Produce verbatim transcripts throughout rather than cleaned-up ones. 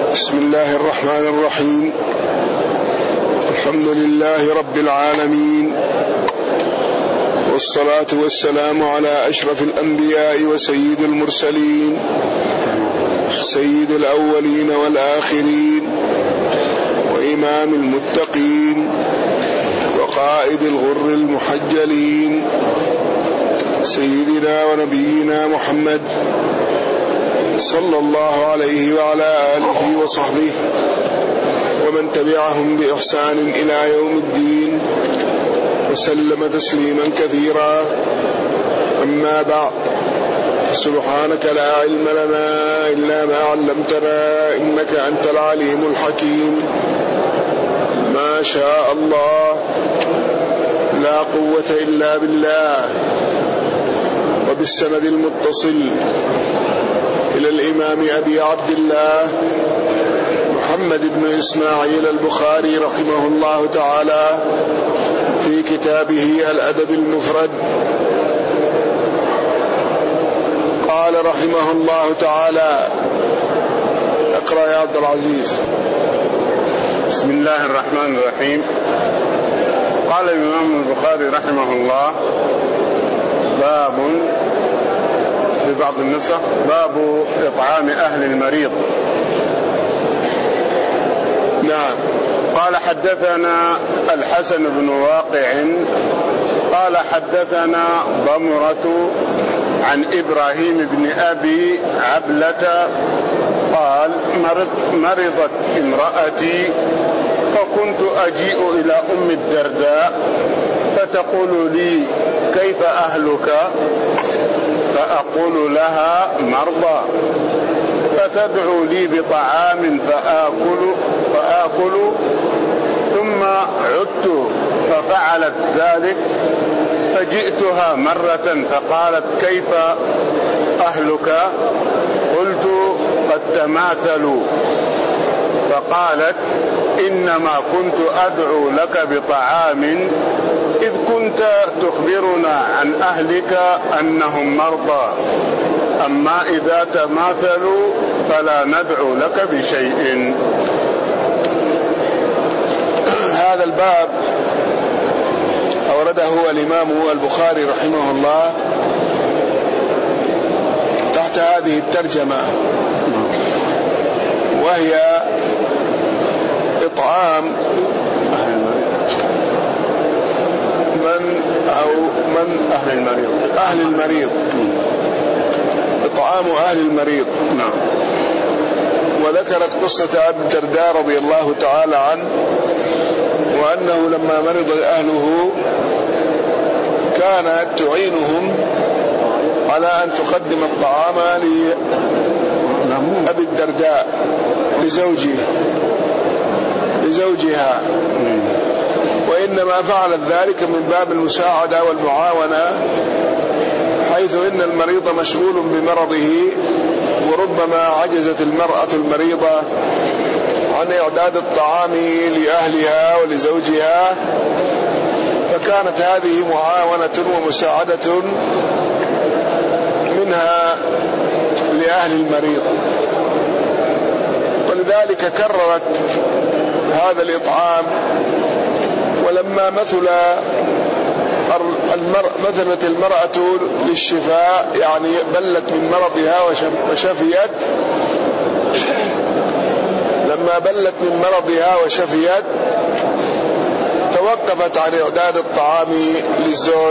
بسم الله الرحمن الرحيم. الحمد لله رب العالمين، والصلاة والسلام على أشرف الأنبياء وسيد المرسلين، سيد الأولين والآخرين، وإمام المتقين، وقائد الغر المحجلين، سيدنا ونبينا محمد صلى الله عليه وعلى آله وصحبه ومن تبعهم بإحسان إلى يوم الدين، وسلم تسليما كثيرا. أما بعد، سبحانك لا علم لنا إلا ما علمتنا إنك أنت العليم الحكيم. ما شاء الله، لا قوة إلا بالله. وبالسند المتصل إلى الإمام أبي عبد الله محمد بن إسماعيل البخاري رحمه الله تعالى في كتابه الأدب المفرد، قال رحمه الله تعالى: اقرأ يا عبد العزيز. بسم الله الرحمن الرحيم. قال الإمام البخاري رحمه الله: باب في بعض النسخ باب إطعام أهل المريض. نعم. قال: حدثنا الحسن بن واقع قال حدثنا ضمرة عن إبراهيم بن أبي عبلة قال: مرض مرضت امرأتي فكنت أجيء إلى أم الدرداء فتقول لي: كيف أهلك؟ فأقول لها: مرضى. فتدعو لي بطعام فآكل فآكل ثم عدت ففعلت ذلك، فجئتها مرة فقالت: كيف أهلك؟ قلت: قد تماثلوا. فقالت: إنما كنت أدعو لك بطعام إذ كنت تخبرنا عن أهلك أنهم مرضى، أما إذا تماثلوا فلا ندعو لك بشيء. هذا الباب أورده الإمام البخاري رحمه الله تحت هذه الترجمة، وهي إطعام من أو من أهل المريض أهل المريض إطعام أهل المريض. نعم. وذكرت قصة أبي الدرداء رضي الله تعالى عنه، وأنه لما مرض أهله كانت تعينهم على أن تقدم الطعام لأبي الدرداء لزوجه لزوجها، وإنما فعلت ذلك من باب المساعدة والمعاونة، حيث إن المريض مشغول بمرضه، وربما عجزت المرأة المريضة عن إعداد الطعام لأهلها ولزوجها، فكانت هذه معاونة ومساعدة منها لأهل المريض، ولذلك كررت هذا الإطعام. ولما مثل مثلت المرأة للشفاء، يعني بلت من مرضها وشفيت، لما بلت من مرضها وشفيت توقفت عن إعداد الطعام للزوج،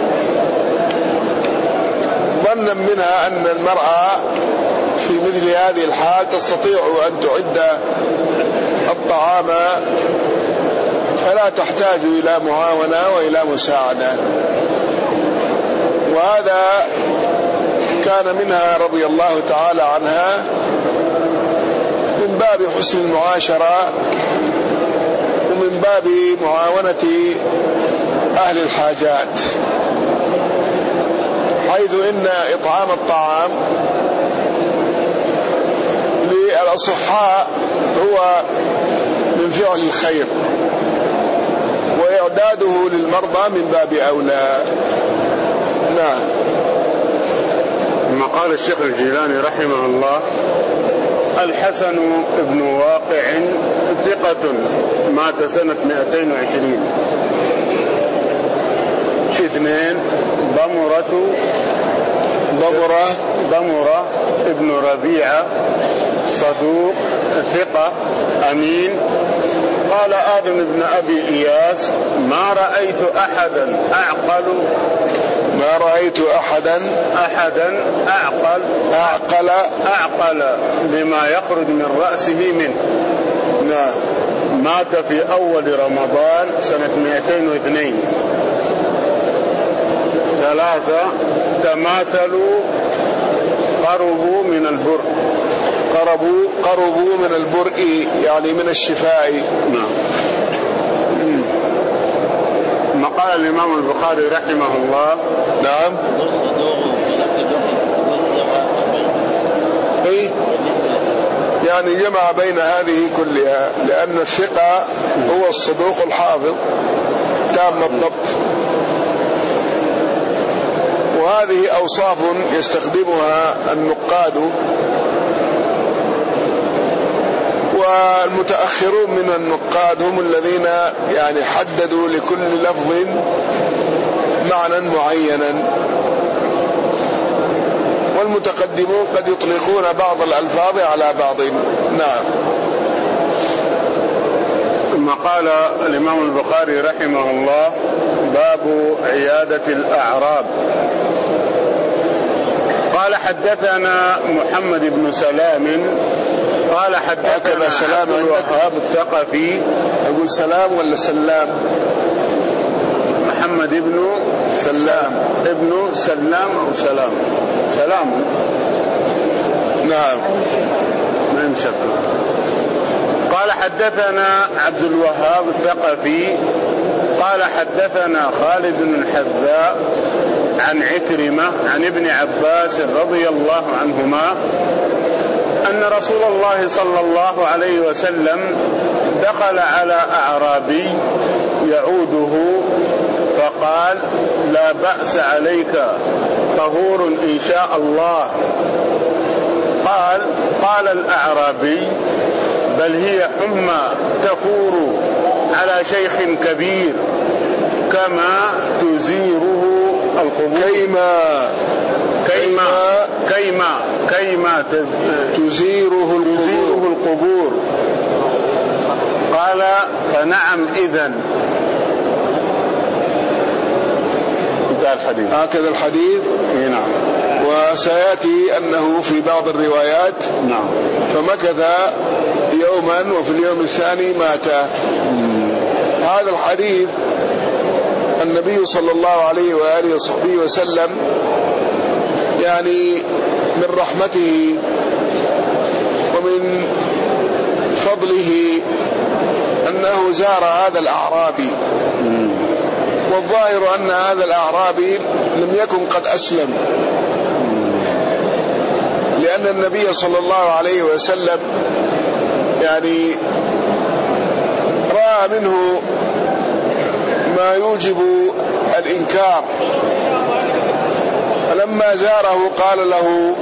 ظنا منها أن المرأة في مثل هذه الحال تستطيع أن تعد الطعام فلا تحتاج إلى معاونة وإلى مساعدة. وهذا كان منها رضي الله تعالى عنها من باب حسن المعاشرة ومن باب معاونة أهل الحاجات، حيث إن إطعام الطعام للأصحاء هو من فعل الخير، وإعداده للمرضى من باب أولى. نعم. ما قال الشيخ الجيلاني رحمه الله: الحسن بن واقع ثقة مات سنة مئتين وعشرين. اثنين ضمرة ضمرة ضمرة ابن ربيعة صدوق ثقة أمين. قال آدم بن أبي إياس ما رأيت أحدا أعقل ما رأيت أحدا أحدا أعقل أعقل أعقل لما يخرج من رأسه منه. نعم. مات في أول رمضان سنة مئتين واثنين. ثلاثة تماثلوا قربوا من البر. قربوا قربوا من البرء يعني من الشفاء. نعم. ما قال الإمام البخاري رحمه الله. نعم. إيه يعني جمع بين هذه كلها، لأن الثقة هو الصدوق الحافظ تام الضبط، وهذه أوصاف يستخدمها النقاد، والمتأخرون من النقاد هم الذين يعني حددوا لكل لفظ معنى معينا، والمتقدمون قد يطلقون بعض الألفاظ على بعض. نعم. ثم قال الإمام البخاري رحمه الله باب عيادة الأعراب. قال حدثنا محمد بن سلام قال حدثنا سلام عبد الوهاب الثقفي. أقول سلام ولا سلام؟ محمد بن سلام ابن سلام أو سلام سلام. نعم. ما يمشك. قال حدثنا عبد الوهاب الثقفي قال حدثنا خالد بن الحذاء عن عكرمة عن ابن عباس رضي الله عنهما أن رسول الله صلى الله عليه وسلم دخل على أعرابي يعوده فقال لا بأس عليك طهور إن شاء الله. قال قال الأعرابي بل هي حمى تفور على شيخ كبير كما تزيره القبور. كيما كيما كيما كيما تز... تزيره القبور. القبور. قال فنعم إذن. انتهى الحديث. هكذا الحديث. نعم. وسيأتي أنه في بعض الروايات نعم فمكث يوما وفي اليوم الثاني مات. هذا الحديث النبي صلى الله عليه وآله وصحبه وسلم يعني من رحمته ومن فضله أنه زار هذا الأعرابي، والظاهر أن هذا الأعرابي لم يكن قد أسلم، لأن النبي صلى الله عليه وسلم يعني رأى منه ما يوجب الإنكار، فلما زاره قال له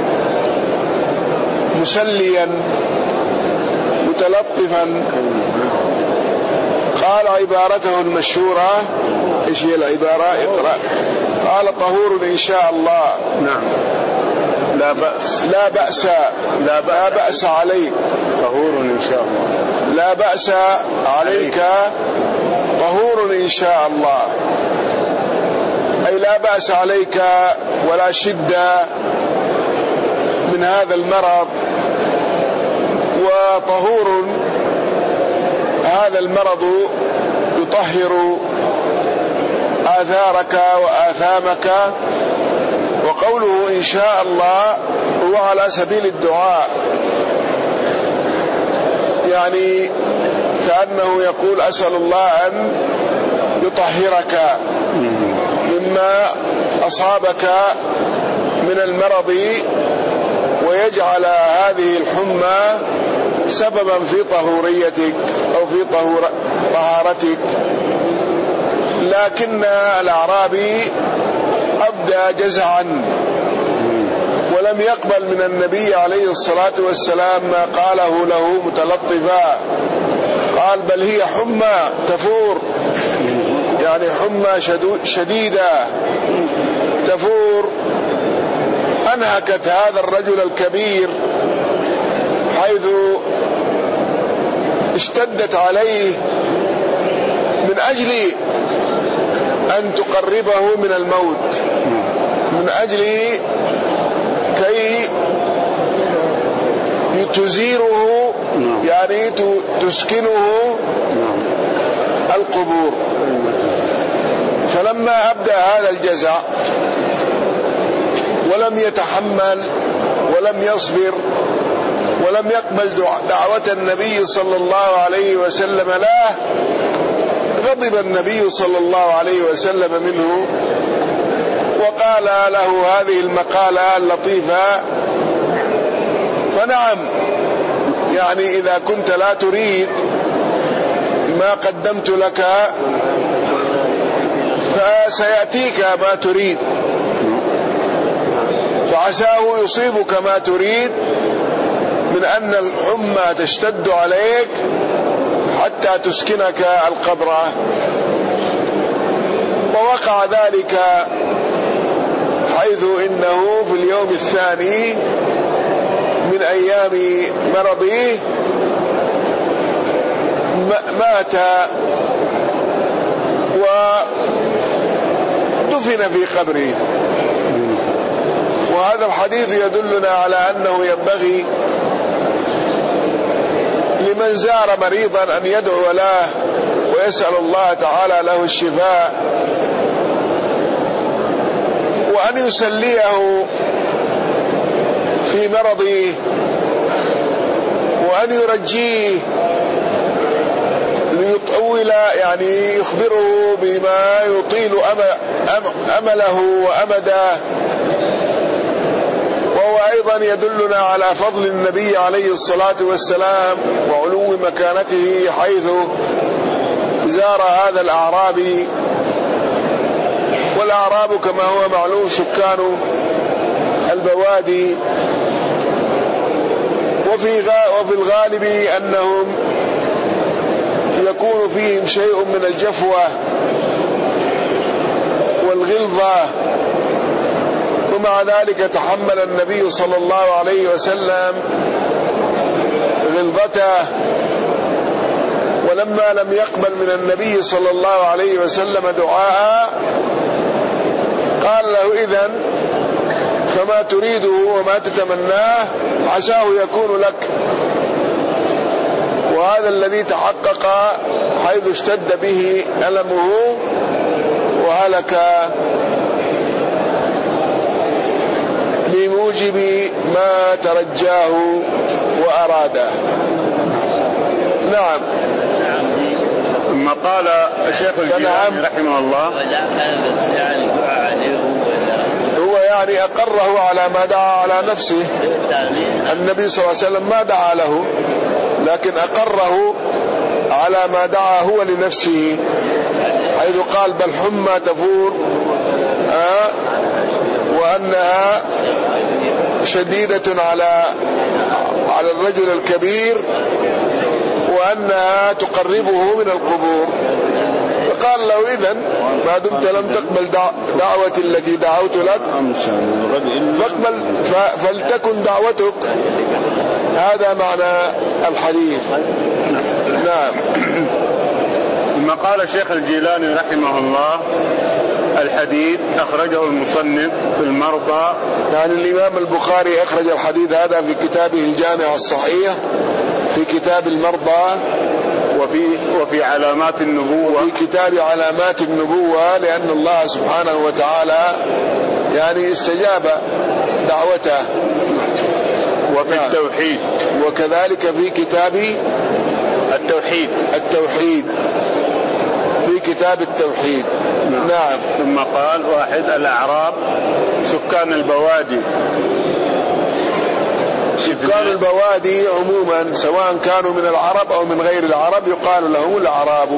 مسليا متلطفا، قال عبارته المشهورة ايش هي العبارة؟ اقرأ. قال طهور إن شاء الله. نعم. لا بأس لا بأس لا بأس, لا بأس عليك طهور إن شاء الله. لا بأس عليك طهور إن شاء الله، أي لا بأس عليك ولا شدة من هذا المرض، وطهور هذا المرض يطهر آثارك وآثامك. وقوله إن شاء الله هو على سبيل الدعاء، يعني كأنه يقول أسأل الله أن يطهرك مما أصابك من المرض، ويجعل هذه الحمى سببا في طهوريتك أو في طهور طهارتك. لكن الأعرابي أبدى جزعا ولم يقبل من النبي عليه الصلاة والسلام ما قاله له متلطفا، قال بل هي حمى تفور، يعني حمى شديدة تفور. أنهكت هذا الرجل الكبير حيث اشتدت عليه من أجل أن تقربه من الموت، من أجل كي تزيره، يعني تسكنه القبور. فلما أبدأ هذا الجزع ولم يتحمل ولم يصبر ولم يقبل دعوة النبي صلى الله عليه وسلم له، غضب النبي صلى الله عليه وسلم منه وقال له هذه المقالة اللطيفة. فنعم، يعني إذا كنت لا تريد ما قدمت لك فسيأتيك ما تريد، فعساه يصيبك ما تريد من أن الحمى تشتد عليك حتى تسكنك القبر. ووقع ذلك حيث إنه في اليوم الثاني من أيام مرضه مات ودفن في قبره. وهذا الحديث يدلنا على أنه ينبغي لمن زار مريضا أن يدعو له ويسأل الله تعالى له الشفاء، وأن يسليه في مرضه، وأن يرجيه ليطول، يعني يخبره بما يطيل أمله وأمده. وهو أيضا يدلنا على فضل النبي عليه الصلاة والسلام وعلو مكانته حيث زار هذا الأعرابي. والأعراب كما هو معلوم سكان البوادي، وفي وفي الغالب أنهم يكون فيهم شيء من الجفوة والغلظة، ومع ذلك تحمل النبي صلى الله عليه وسلم غلظته. ولما لم يقبل من النبي صلى الله عليه وسلم دعاء قال له إذن فما تريده وما تتمناه عساه يكون لك. وهذا الذي تحقق حيث اشتد به ألمه وهلك بموجب ما ترجاه وأراده. نعم. ثم قال الشيخ الجيلاني رحمه الله هو يعني أقره على ما دعا على نفسه. النبي صلى الله عليه وسلم ما دعا له، لكن أقره على ما دعا هو لنفسه، حيث قال بل حمى تفور، آه وأنها شديدة على على الرجل الكبير، وأنها تقربه من القبور. فقال له إذن ما دمت لم تقبل دعوتي التي دعوت لك فاقبل فلتكن دعوتك. هذا معنى الحديث. نعم. ثم قال الشيخ الجيلاني رحمه الله الحديث أخرجه المصنف في المرضى، يعني الإمام البخاري أخرج الحديث هذا في كتابه الجامع الصحيح في كتاب المرضى، وفي وفي علامات النبوة، في كتاب علامات النبوة، لأن الله سبحانه وتعالى يعني استجاب دعوته. وفي التوحيد، وكذلك في كتاب التوحيد التوحيد في كتاب التوحيد. نعم. نعم. ثم قال واحد الأعراب سكان البوادي. سكان البوادي عموما سواء كانوا من العرب أو من غير العرب يقال لهم الأعراب.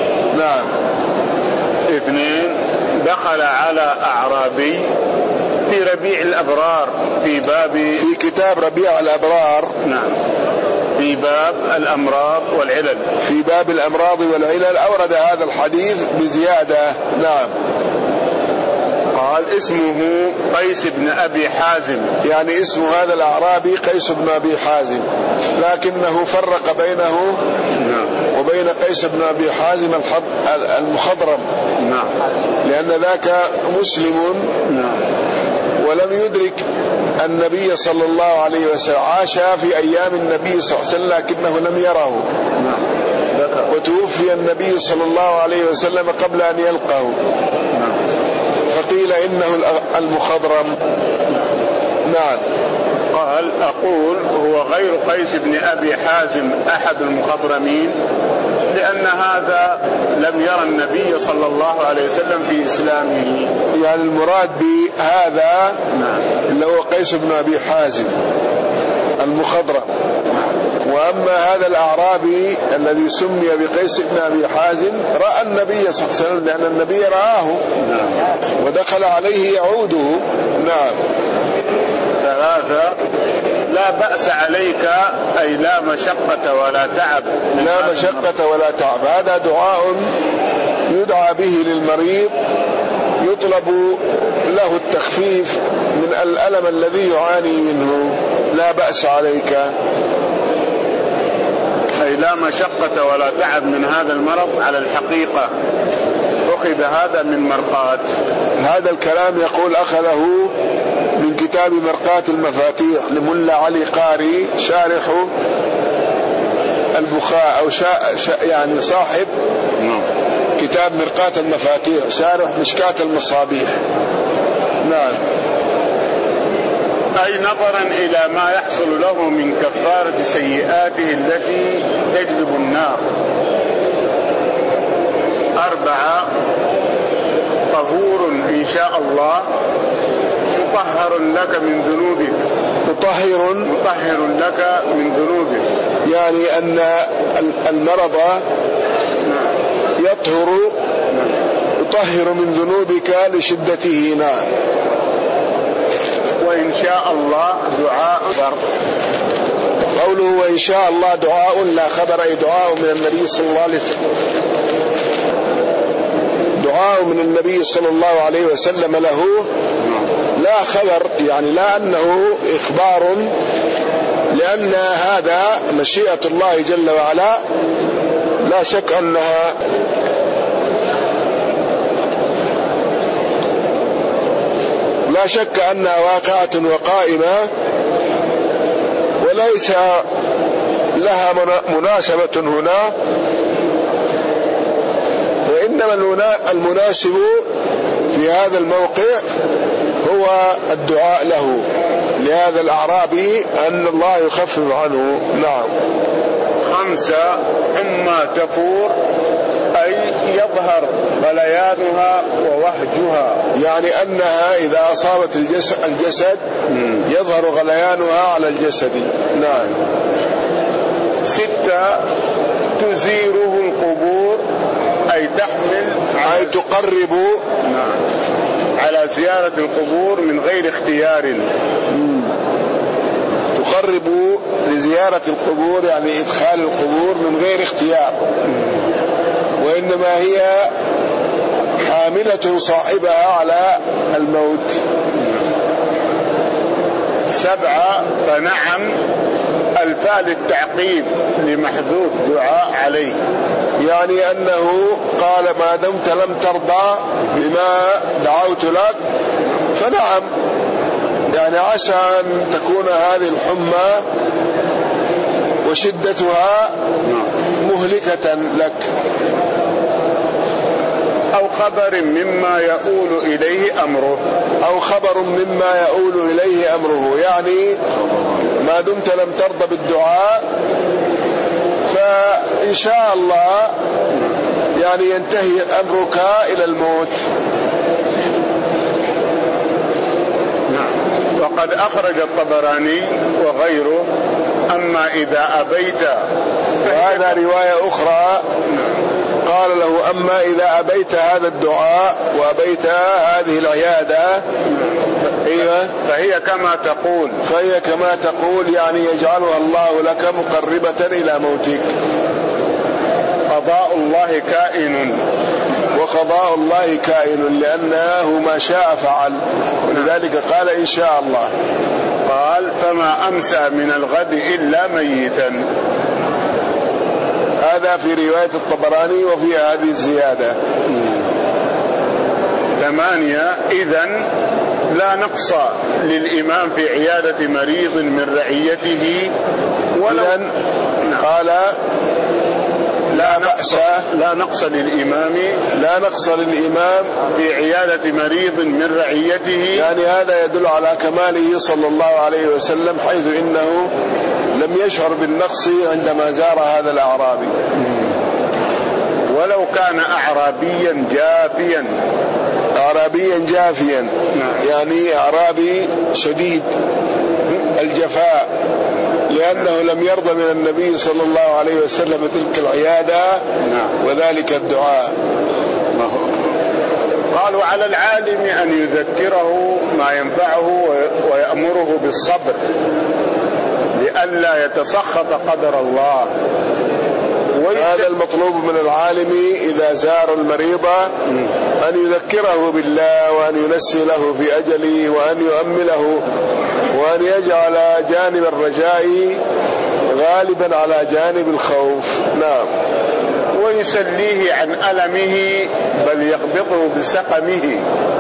نعم. اثنين دخل على أعرابي في ربيع الأبرار في باب في كتاب ربيع الأبرار. نعم. في باب الأمراض والعلل. في باب الأمراض والعلل أورد هذا الحديث بزيادة. نعم. قال اسمه قيس بن أبي حازم، يعني اسم هذا الأعرابي قيس بن أبي حازم، لكنه فرق بينه نعم. وبين قيس بن أبي حازم المخضرم. نعم. لأن ذاك مسلم. نعم. ولم يدرك النبي صلى الله عليه وسلم، عاش في أيام النبي صلى الله عليه وسلم لكنه لم يره. نعم. وتوفي النبي صلى الله عليه وسلم قبل أن يلقاه. نعم. فقيل إنه المخضرم. نعم. قال أقول هو غير قيس بن أبي حازم أحد المخضرمين، لأن هذا لم يرى النبي صلى الله عليه وسلم في إسلامه. يعني المراد بهذا نعم. اللي هو قيس بن أبي حازم المخضرم. وأما هذا الأعرابي الذي سمي بقيس بن أبي حازم رأى النبي صلى الله عليه وسلم، لأن النبي رآه ودخل عليه يعوده. نعم. ثلاثة، لا بأس عليك، أي لا مشقة ولا تعب. لا مشقة ولا تعب، هذا دعاء يدعى به للمريض يطلب له التخفيف من الألم الذي يعاني منه. لا بأس عليك، أي لا مشقة ولا تعب من هذا المرض. على الحقيقة أخذ هذا من مرقات. هذا الكلام يقول أخذه من كتاب مرقات المفاتيح لملا علي قاري شارح البخاري، أو شا شا يعني صاحب كتاب مرقات المفاتيح شارح مشكاة المصابيح. نعم. أي نظرا إلى ما يحصل له من كفارة سيئاته التي تجلب النار. أربعة، طهور إن شاء الله مطهر لك من ذنوبك. مطهر مطهر لك من ذنوبك، يعني أن المرض يطهر يطهر من ذنوبك لشدته. نعم. وإن شاء الله دعاء خبر. قوله وإن شاء الله دعاء لا خبر، أي دعاء من النبي صلى الله عليه وسلم، دعاء من النبي صلى الله عليه وسلم له لا خبر، يعني لا أنه إخبار، لأن هذا مشيئة الله جل وعلا لا شك أنها لا شك أنها واقعة وقائمة، وليس لها مناسبة هنا، وإنما المناسب في هذا الموقع هو الدعاء له لهذا الأعرابي أن الله يخفف عنه. نعم. خمسة، حمى تفور، أي يظهر غليانها ووهجها، يعني أنها إذا أصابت الجسد, الجسد يظهر غليانها على الجسد. نعم. ستة، تزيره القبور، أي تحمل أي تقرب نعم على زيارة القبور من غير اختيار. تقرب لزيارة القبور يعني إدخال القبور من غير اختيار، وإنما هي حاملة صاحبها على الموت. سبعة، فنعم، الفاء للتعقيب لمحذوف دعاء عليه، يعني أنه قال ما دمت لم ترضى بما دعوت لك فنعم، يعني عسى أن تكون هذه الحمى وشدتها مهلكة لك. أو خبر مما يؤول إليه أمره، أو خبر مما يؤول إليه أمره، يعني ما دمت لم ترضى بالدعاء فإن شاء الله يعني ينتهي أمرك إلى الموت. وقد أخرج الطبراني وغيره أما إذا أبيت. وهذا رواية أخرى قال له أما إذا أبيت هذا الدعاء وأبيت هذه العيادة. أيوة. فهي كما تقول فهي كما تقول يعني يجعلها الله لك مقربة إلى موتك. قضاء الله كائن، وقضاء الله كائن لأنه ما شاء فعل، ولذلك قال إن شاء الله. قال فما أمسى من الغد إلا ميتا. هذا في رواية الطبراني وفي هذه الزيادة. ثمانية. إذن لا نقص للإمام في عيادة مريض من رعيته. ولن قال لا نقص لا نقص للإمام لا نقص للإمام في عيادة مريض من رعيته. يعني هذا يدل على كماله صلى الله عليه وسلم، حيث إنه لم يشعر بالنقص عندما زار هذا الأعرابي، ولو كان أعرابيا جافيا. أعرابيا جافيا نعم. يعني أعرابي شديد الجفاء، لأنه لم يرضى من النبي صلى الله عليه وسلم تلك العيادة. نعم. وذلك الدعاء. قالوا على العالم أن يذكره ما ينفعه ويأمره بالصبر لئلا يتسخط قدر الله. هذا المطلوب من العالم إذا زار المريض، أن يذكره بالله وأن ينسي له في أجله وأن يؤمله وأن يجعل جانب الرجاء غالبا على جانب الخوف. نعم. ويسليه عن ألمه بل يغبطه بسقمه.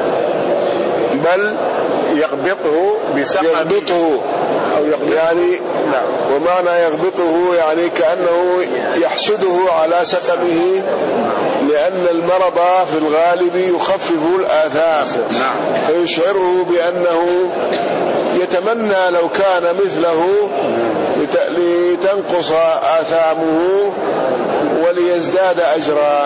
بل يغبطه بسقمه يغبطه أو يغبطه. يعني نعم. ومعنى يغبطه يعني كأنه يحسده على سقمه، لأن المرض في الغالب يخفف الآثام. نعم. فيشعره بأنه يتمنى لو كان مثله لتنقص آثامه وليزداد أجرا.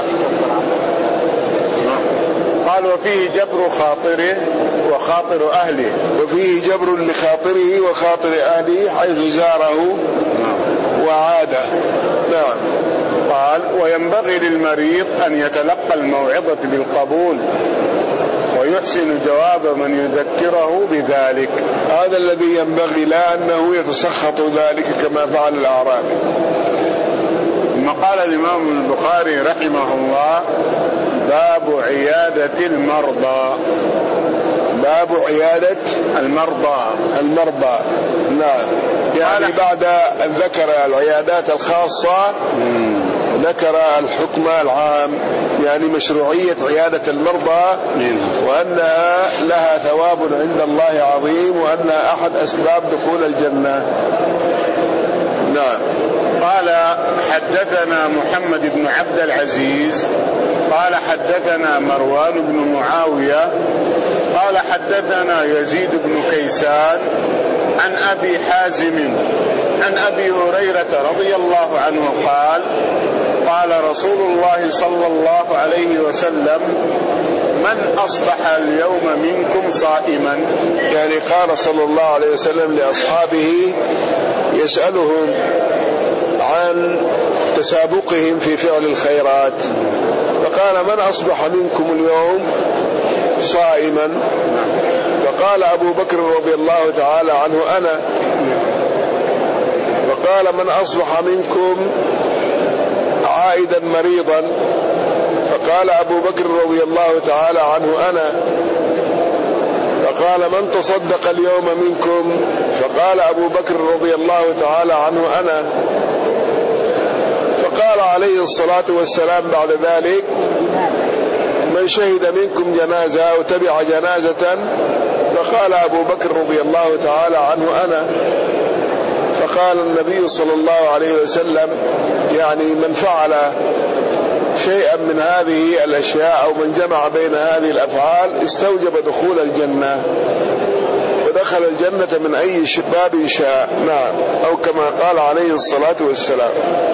قال وفيه جبر خاطره وخاطر أهله. وفيه جبر لخاطره وخاطر أهله حيث زاره وعاده. نعم. قال وينبغي للمريض أن يتلقى الموعظة بالقبول ويحسن جواب من يذكره بذلك. هذا الذي ينبغي، لا أنه يتسخط ذلك كما فعل الأعرابي. ثم قال الإمام البخاري رحمه الله باب عيادة المرضى. باب عيادة المرضى. المرضى. نعم. يعني بعد أن ذكر العيادات الخاصة ذكر الحكم العام، يعني مشروعية عيادة المرضى وأنها لها ثواب عند الله عظيم وأنها أحد أسباب دخول الجنة. نعم. قال حدثنا محمد بن عبد العزيز قال حدثنا مروان بن معاوية قال حدثنا يزيد بن كيسان عن أبي حازم عن أبي هريرة رضي الله عنه قال قال رسول الله صلى الله عليه وسلم من أصبح اليوم منكم صائما. يعني قال صلى الله عليه وسلم لأصحابه يسألهم عن تسابقهم في فعل الخيرات، فقال من أصبح منكم اليوم صائما؟ فقال أبو بكر رضي الله تعالى عنه أنا. وقال من أصبح منكم عائدا مريضا؟ فقال أبو بكر رضي الله تعالى عنه أنا. فقال من تصدق اليوم منكم؟ فقال أبو بكر رضي الله تعالى عنه أنا. فقال عليه الصلاة والسلام بعد ذلك من شهد منكم جنازة أو تبع جنازة؟ فقال أبو بكر رضي الله تعالى عنه أنا. فقال النبي صلى الله عليه وسلم يعني من فعل شيئا من هذه الأشياء أو من جمع بين هذه الأفعال استوجب دخول الجنة، ودخل الجنة من أي باب شاء. نعم. أو كما قال عليه الصلاة والسلام.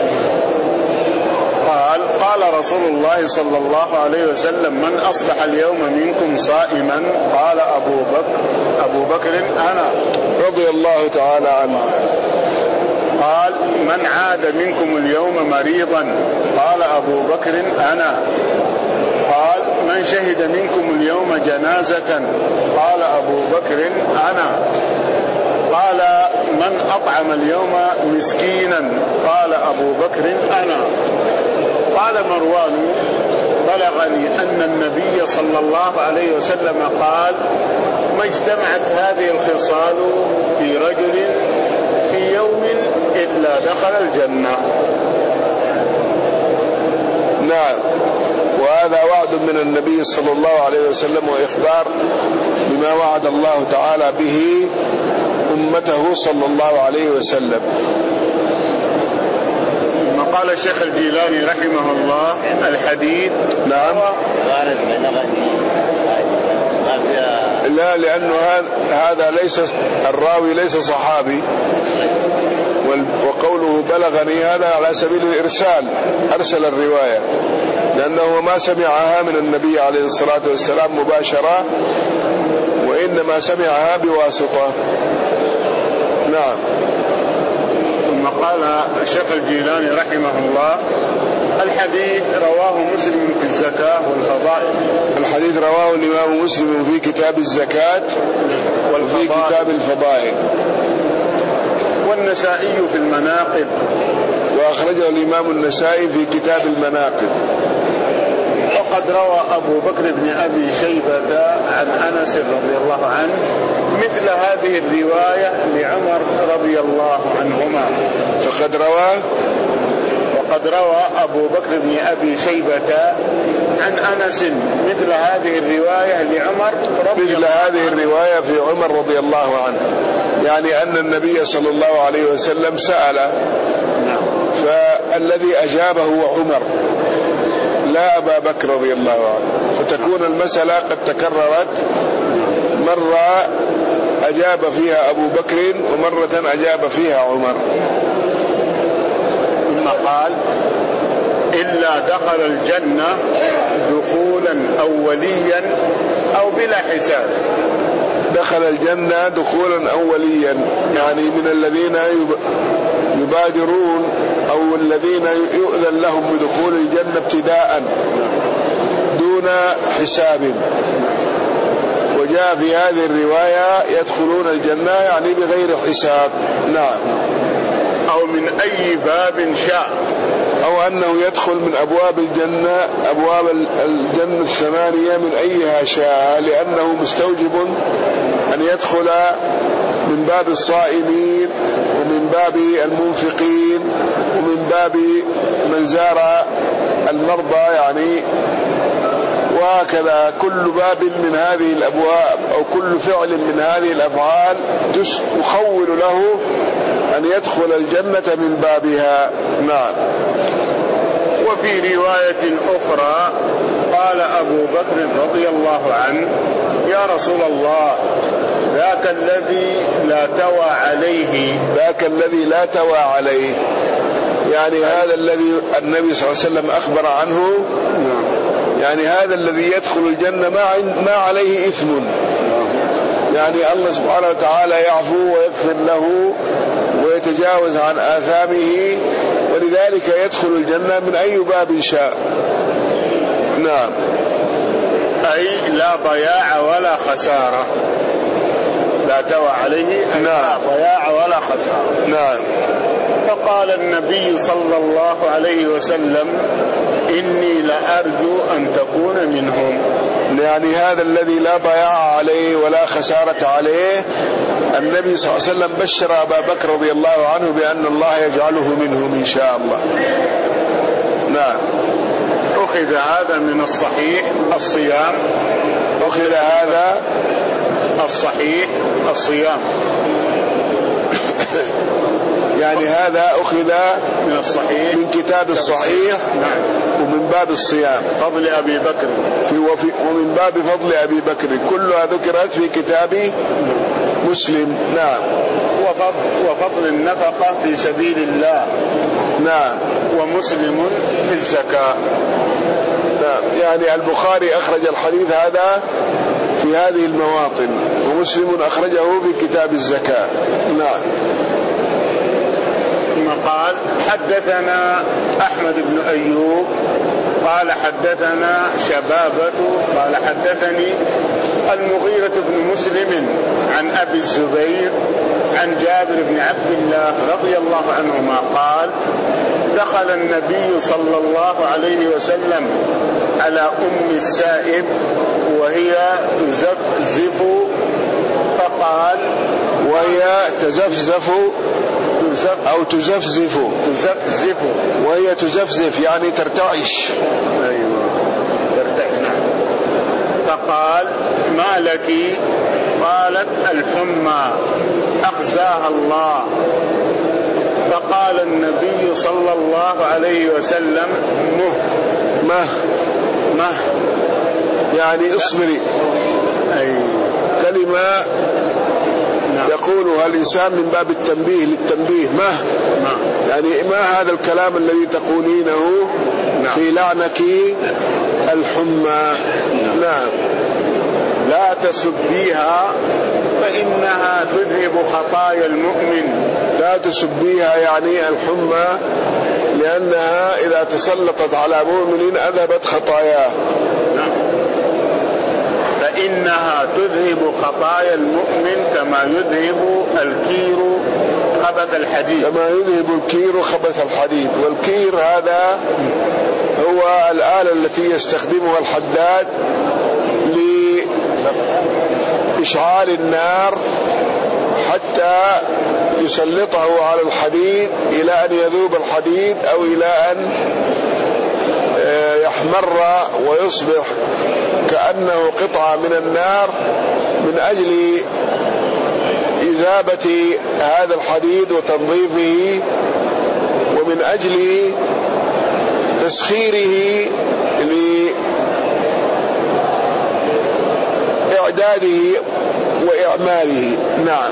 قال قال رسول الله صلى الله عليه وسلم من أصبح اليوم منكم صائما؟ قال أبو بكر أبو بكر أنا رضي الله تعالى عنه. قال من عاد منكم اليوم مريضا؟ قال أبو بكر أنا. قال من شهد منكم اليوم جنازة؟ قال أبو بكر أنا. قال من أطعم اليوم مسكينا؟ قال أبو بكر أنا. قال مروان بلغني أن النبي صلى الله عليه وسلم قال ما اجتمعت هذه الخصال في رجل في يوم إلا دخل الجنة. نعم. وهذا وعد من النبي صلى الله عليه وسلم وإخبار بما وعد الله تعالى به أمته صلى الله عليه وسلم. قال الشيخ الجيلاني رحمه الله الحديث نعم لا، لأنه هذا ليس الراوي ليس صحابي، وقوله بلغني هذا على سبيل الإرسال، أرسل الرواية لأنه ما سمعها من النبي عليه الصلاة والسلام مباشرة، وإنما سمعها بواسطة. نعم. ثم قال الشيخ الجيلاني رحمه الله الحديث رواه مسلم في الزكاة والفضائل. الحديث رواه الإمام مسلم في كتاب الزكاة وفي كتاب الفضائل، والنسائي في المناقب، وأخرجه الإمام النسائي في كتاب المناقب. وقد روى أبو بكر بن أبي شيبة عن أنس رضي الله عنه مثل هذه الرواية لعمر رضي الله عنهما. فقد روى وقد روى أبو بكر بن أبي شيبة عن أنس مثل هذه الرواية لعمر رضي مثل الله عنه. هذه الرواية في عمر رضي الله عنه، يعني أن النبي صلى الله عليه وسلم سأل فالذي أجابه هو عمر لا أبا بكر رضي الله عنه، فتكون المسألة قد تكررت، مرة أجاب فيها أبو بكر ومرة أجاب فيها عمر. ثم قال إلا دخل الجنة دخولا أوليا أو بلا حساب. دخل الجنة دخولا أوليا، يعني من الذين يبادرون أو الذين يؤذن لهم بدخول الجنة ابتداء دون حساب. وجاء في هذه الرواية يدخلون الجنة يعني بغير حساب. نعم. أو من أي باب شاء، أو أنه يدخل من أبواب الجنة، أبواب الجنة الثمانية من أيها شاء، لأنه مستوجب أن يدخل من باب الصائمين ومن باب المنفقين ومن باب من زار المرضى، يعني وهكذا كل باب من هذه الأبواب أو كل فعل من هذه الأفعال تخول له أن يدخل الجنة من بابها. نعم. وفي رواية أخرى قال أبو بكر رضي الله عنه يا رسول الله ذاك الذي لا توى عليه. ذاك الذي لا توى عليه، يعني هذا الذي النبي صلى الله عليه وسلم أخبر عنه، يعني هذا الذي يدخل الجنة ما ما عليه إثم، يعني الله سبحانه وتعالى يعفو ويغفر له ويتجاوز عن آثامه، ولذلك يدخل الجنة من أي باب شاء. نعم. أي لا ضياع ولا خسارة، لا توى عليه. نعم. لا ضياع ولا خسارة. نعم. فقال النبي صلى الله عليه وسلم إني لأرجو أن تكون منهم. يعني هذا الذي لا ضياع عليه ولا خسارة عليه، النبي صلى الله عليه وسلم بشر أبا بكر رضي الله عنه بأن الله يجعله منهم إن شاء الله. نعم. أخذ هذا من الصحيح الصيام. أخذ هذا الصحيح الصيام. يعني هذا أخذ من الصحيح من كتاب الصحيح. نعم. ومن باب الصيام فضل أبي بكر في وفي ومن باب فضل أبي بكر كلها ذكرت في كتاب مسلم. نعم. وفضل, وفضل النفقة في سبيل الله. نعم. ومسلم في الزكاة. نعم. يعني البخاري أخرج الحديث هذا في هذه المواطن، ومسلم أخرجه في كتاب الزكاة. نعم. ثم قال حدثنا أحمد بن أيوب قال حدثنا شبابة قال حدثني المغيرة بن مسلم عن أبي الزبير عن جابر بن عبد الله رضي الله عنهما قال دخل النبي صلى الله عليه وسلم على أم السائب وهي تزفزف فقال وهي تزفزف أو تزفزف تزفزف وهي تزفزف يعني ترتعش. أيوة ترتعش. فقال ما لك؟ قالت الحمى أخزاها الله. فقال النبي صلى الله عليه وسلم مه مه مه يعني اصبري. أي كلمة يقولها الإنسان من باب التنبيه للتنبيه. مه يعني ما هذا الكلام الذي تقولينه في لعنك الحمى. نعم. لا تسبيها فإنها تذهب خطايا المؤمن. لا تسبيها يعني الحمى لأنها إذا تسلطت على مؤمن أذهبت خطاياه. فإنها تذهب خطايا المؤمن كما يذهب الكير خبث الحديد. كما يذهب الكير خبث الحديد. والكير هذا هو الآلة التي يستخدمها الحداد لإشعال النار حتى يسلطه على الحديد إلى أن يذوب الحديد أو إلى أن يحمر ويصبح كأنه قطعة من النار من أجل إذابة هذا الحديد وتنظيفه ومن أجل تسخيره لإعداده وإعماله. نعم.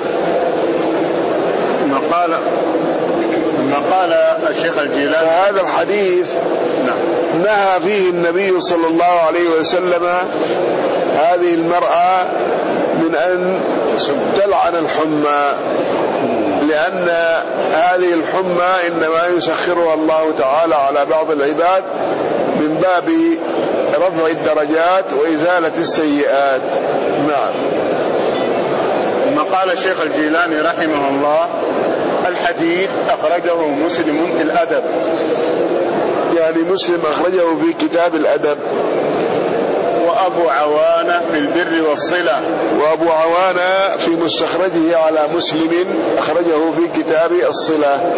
ما قال ما قال الشيخ الجيلاني هذا الحديث نعم. نهى فيه النبي صلى الله عليه وسلم هذه المرأة من أن تلعن الحمى لأن هذه الحمى إنما يسخرها الله تعالى على بعض العباد من باب رفع الدرجات وإزالة السيئات. نعم. ثم قال الشيخ الجيلاني رحمه الله الحديث أخرجه مسلم في الأدب. يعني مسلم أخرجه في كتاب الأدب. وأبو عوانة في البر والصلة. وأبو عوانة في مستخرجه على مسلم أخرجه في كتاب الصلة.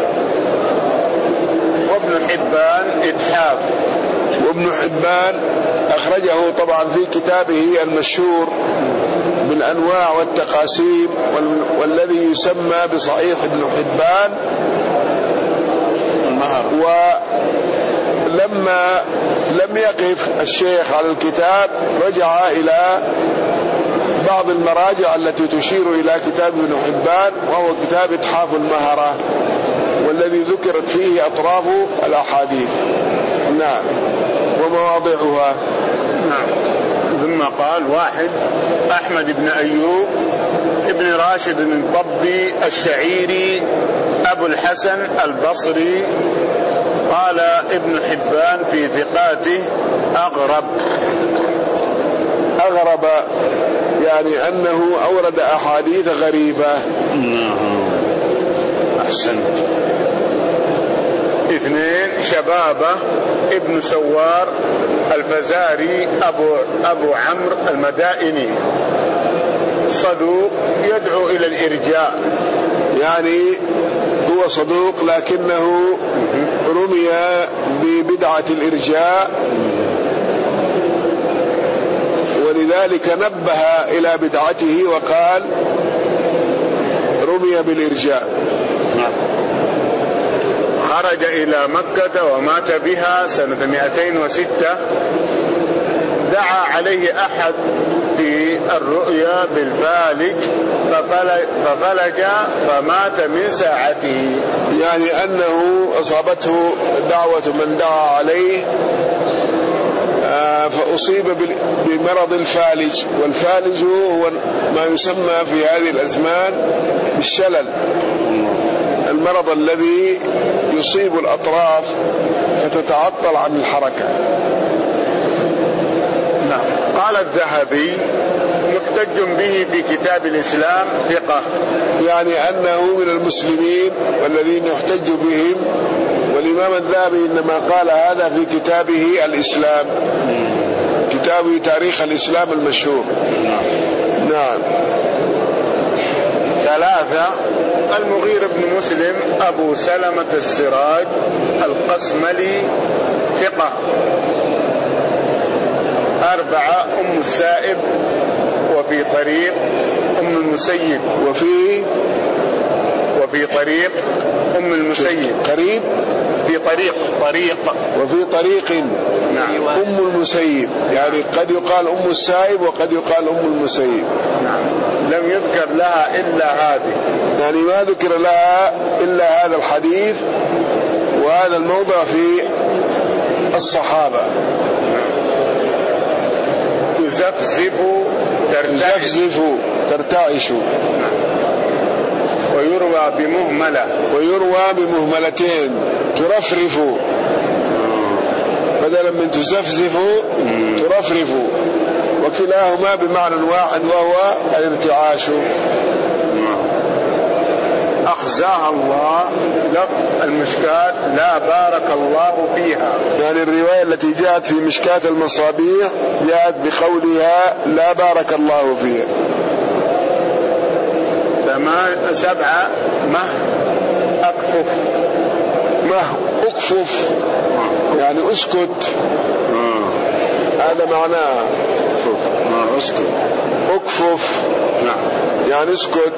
وابن حبان إتحاف. وابن حبان أخرجه طبعا في كتابه المشهور بالأنواع والتقاسيم والذي يسمى بصحيح ابن حبان. ولما لم يقف الشيخ على الكتاب رجع إلى بعض المراجع التي تشير إلى كتاب ابن حبان وهو كتاب إتحاف المهرة والذي ذكرت فيه أطراف الأحاديث. نعم. ومواضعها. نعم. ثم قال واحد أحمد بن أيوب ابن راشد الضبي الشعيري أبو الحسن البصري قال ابن حبان في ثقاته أغرب. أغرب يعني أنه أورد أحاديث غريبة. أحسنت. اثنين شبابة ابن سوار الفزاري أبو, أبو عمرو المدائني صدوق يدعو إلى الإرجاء. يعني هو صدوق لكنه رمي ببدعة الإرجاء ولذلك نبه إلى بدعته وقال رمي بالإرجاء. خرج إلى مكة ومات بها سنة مئتين وستة. دعا عليه أحد في الرؤيا بالفالج ففلج فمات من ساعته. يعني أنه أصابته دعوة من دعا عليه فأصيب بمرض الفالج. والفالج هو ما يسمى في هذه الأزمان بالشلل المرض الذي يصيب الأطراف فتتعطل عن الحركة. نعم. قال الذهبي محتج به في كتاب الإسلام ثقة، يعني أنه من المسلمين والذين يحتج بهم، والإمام الذهبي إنما قال هذا في كتابه الإسلام، كتابه تاريخ الإسلام المشهور. نعم. ثلاثة: المغيرة بن مسلم أبو سلمة السراج القسملي ثقة. أربعة: أم السائب وفي طريق أم المسيب وفي وفي طريق أم المسيب قريب في طريق طريق وفي طريق. نعم. أم المسيب يعني قد يقال أم السائب وقد يقال أم المسيب. نعم. لم يذكر لها إلا هذه، يعني ما ذكر لها إلا هذا الحديث وهذا الموضع في الصحابة. تزفزف تزفزف ترتعش. ويروى بمهملة ويروى بمهملتين ترفرف، بدلا من تزفزف ترفرف، وكلاهما بمعنى واحد وهو الارتعاش. أخزاها الله لفظ المشكاة لا بارك الله فيها، يعني الرواية التي جاءت في مشكاة المصابيح جاءت بقولها لا بارك الله فيها. ثمان سبعة: مه أكفف. مه أكفف يعني أسكت، هذا معناه. ما أسكت أكفف نعم يعني اسكت.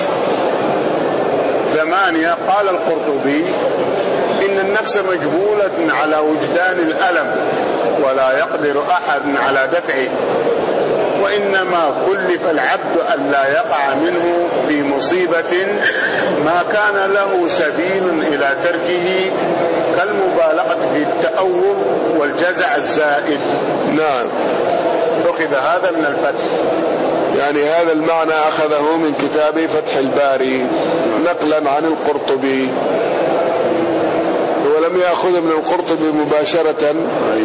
ثمانية: قال القرطبي إن النفس مجبولة على وجدان الألم ولا يقدر أحد على دفعه، وإنما كلف العبد أن لا يقع منه في مصيبة ما كان له سبيل إلى تركه، كالمبالغة في التأوه والجزع الزائد. نعم. أخذ هذا من الفتح، يعني هذا المعنى أخذه من كتاب فتح الباري نقلا عن القرطبي، ولم يأخذ من القرطبي مباشرة،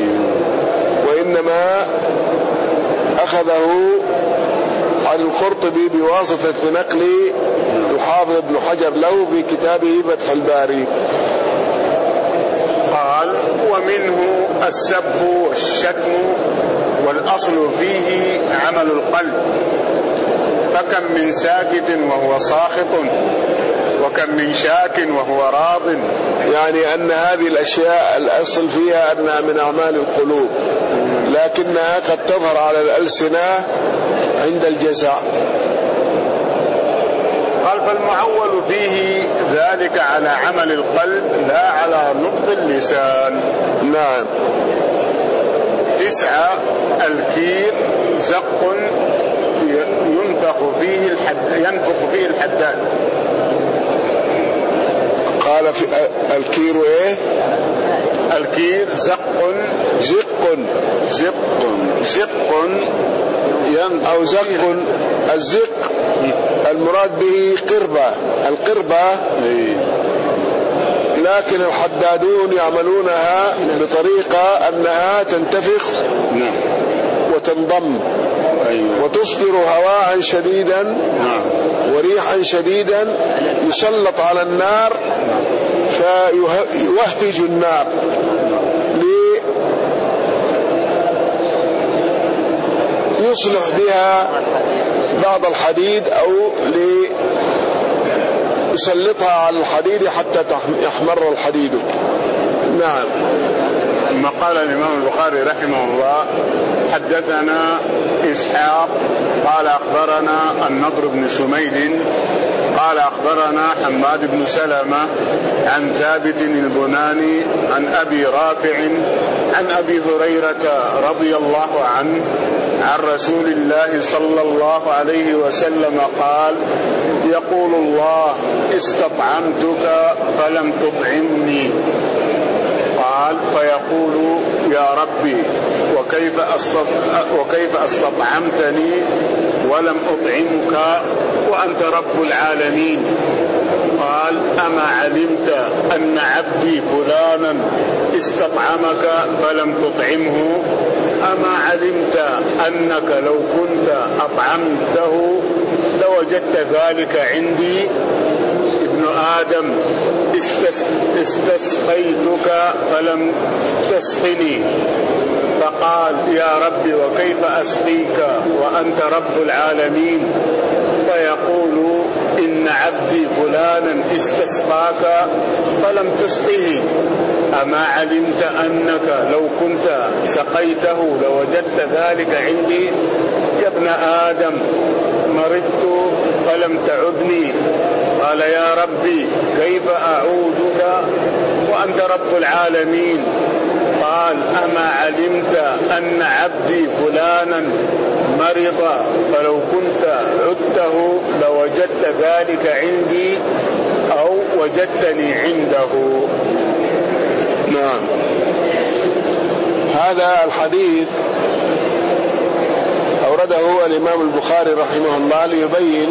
وإنما أخذه عن القرطبي بواسطة نقل الحافظ ابن حجر له في كتابه فتح الباري. قال: ومنه السب والشتم والأصل فيه عمل القلب، فكم من ساكت وهو ساخط، وكم من شاك وهو راض. يعني أن هذه الأشياء الأصل فيها أنها من أعمال القلوب، لكنها قد تظهر على الألسنة عند الجزع. قال: فالمعول فيه ذلك على عمل القلب لا على نطق اللسان. نعم. تسعة: الكير زق ينفخ فيه الحد ينفخ فيه الحداد. قال في الكير ايه؟ الكير زق زق زق زق او زق. الزق المراد به قربة، القربة، لكن الحدادون يعملونها بطريقة أنها تنتفخ وتنضم وتصدر هواء شديدا وريحا شديدا يسلط على النار فيوهج النار ليصلح بها بعض الحديد أو ليسلطها على الحديد حتى يحمر الحديد. نعم. ثم قال الإمام البخاري رحمه الله: حدثنا إسحاق قال أخبرنا النضر بن شميد قال أخبرنا حماد بن سلمة عن ثابت البناني عن أبي رافع عن أبي هريرة رضي الله عنه عن رسول الله صلى الله عليه وسلم قال: يقول الله: استطعمتك فلم تطعمني. قال: فيقول: يا ربي وكيف وكيف استطعمتني ولم أطعمك وأنت رب العالمين؟ قال أما علمت أن عبدي فلانا استطعمك فلم تطعمه؟ أما علمت أنك لو كنت أطعمته لوجدت ذلك عندي؟ ابن آدم استسقيتك فلم تسقني. فقال يا رب وكيف أسقيك وأنت رب العالمين؟ فيقول إن عبدي فلانا استسقاك فلم تسقه. أما علمت أنك لو كنت سقيته لوجدت ذلك عندي؟ يا ابن آدم مرضت فلم تعدني. قال يا ربي كيف أعودك وأنت رب العالمين؟ قال أما علمت أن عبدي فلانا مرض فلو كنت عدته لوجدت ذلك عندي أو وجدتني عنده؟ نعم. هذا الحديث أورده الإمام البخاري رحمه الله ليبين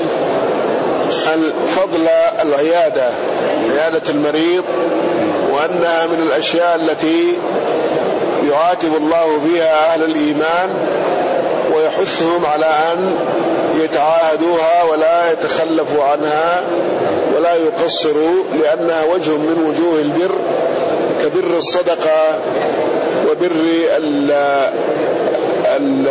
فضل العيادة، عيادة المريض، وأنها من الأشياء التي يعاتب الله بها أهل الإيمان ويحثهم على أن يتعاهدوها ولا يتخلفوا عنها ولا يقصروا، لأنها وجه من وجوه البر كبر الصدقة وبر ال ال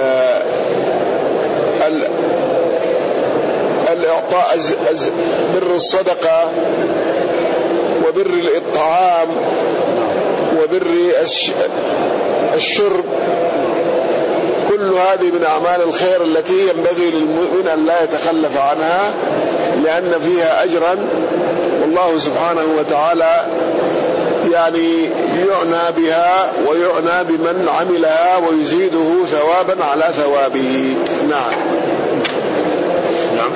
ال الإعطاء، بر الصدقة وبر الإطعام وبر الشرب. كل هذه من أعمال الخير التي ينبغي للمؤمن أن لا يتخلف عنها، لأن فيها أجرا، والله سبحانه وتعالى يعني يعنى بها ويعنى بمن عملها ويزيده ثوابا على ثوابه. نعم. نعم.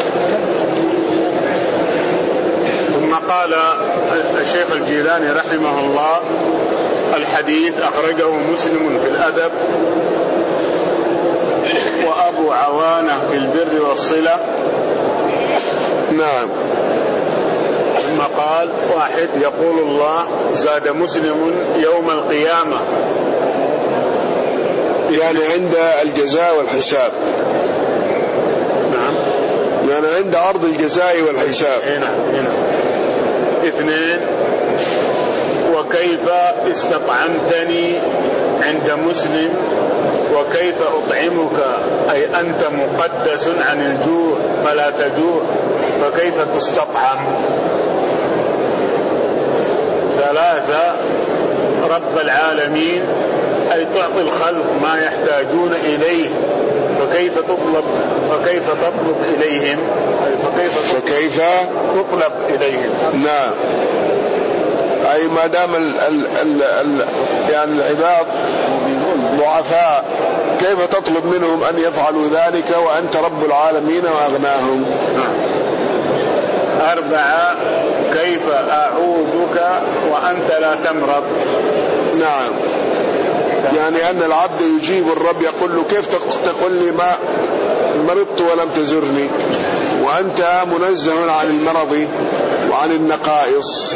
ثم قال الشيخ الجيلاني رحمه الله: الحديث أخرجه مسلم في الأدب، وأبو عوانة في البر والصلة. نعم. ثم قال: واحد يقول الله زاد مسلم يوم القيامة، يعني عند الجزاء والحساب. نعم. يعني عند عرض الجزاء والحساب. هنا هنا. اثنين: وكيف استطعمتني عند مسلم، وكيف أطعمك أي أنت مقدس عن الجوع فلا تجوع، فكيف تستطعم؟ ثلاثة: رب العالمين أي تعطي الخلق ما يحتاجون إليه، فكيف تطلب فكيف تطلب إليهم أي فكيف فكيف تطلب إليهم. نعم. أي ما دام ال ال ال ال يعني العباد ضعفاء كيف تطلب منهم أن يفعلوا ذلك وأنت رب العالمين وأغناهم. أربعة: كيف أعودك وأنت لا تمرض. نعم. يعني أن العبد يجيب الرب يقول له كيف تقول لي ما مرضت ولم تزرني وأنت منزه عن المرض وعن النقائص.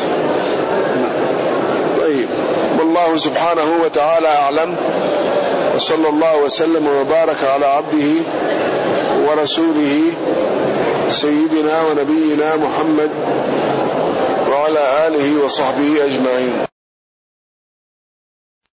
طيب، والله سبحانه وتعالى أعلم، وصلى الله وسلم وبارك على عبده ورسوله سيدنا ونبينا محمد وعلى آله وصحبه أجمعين.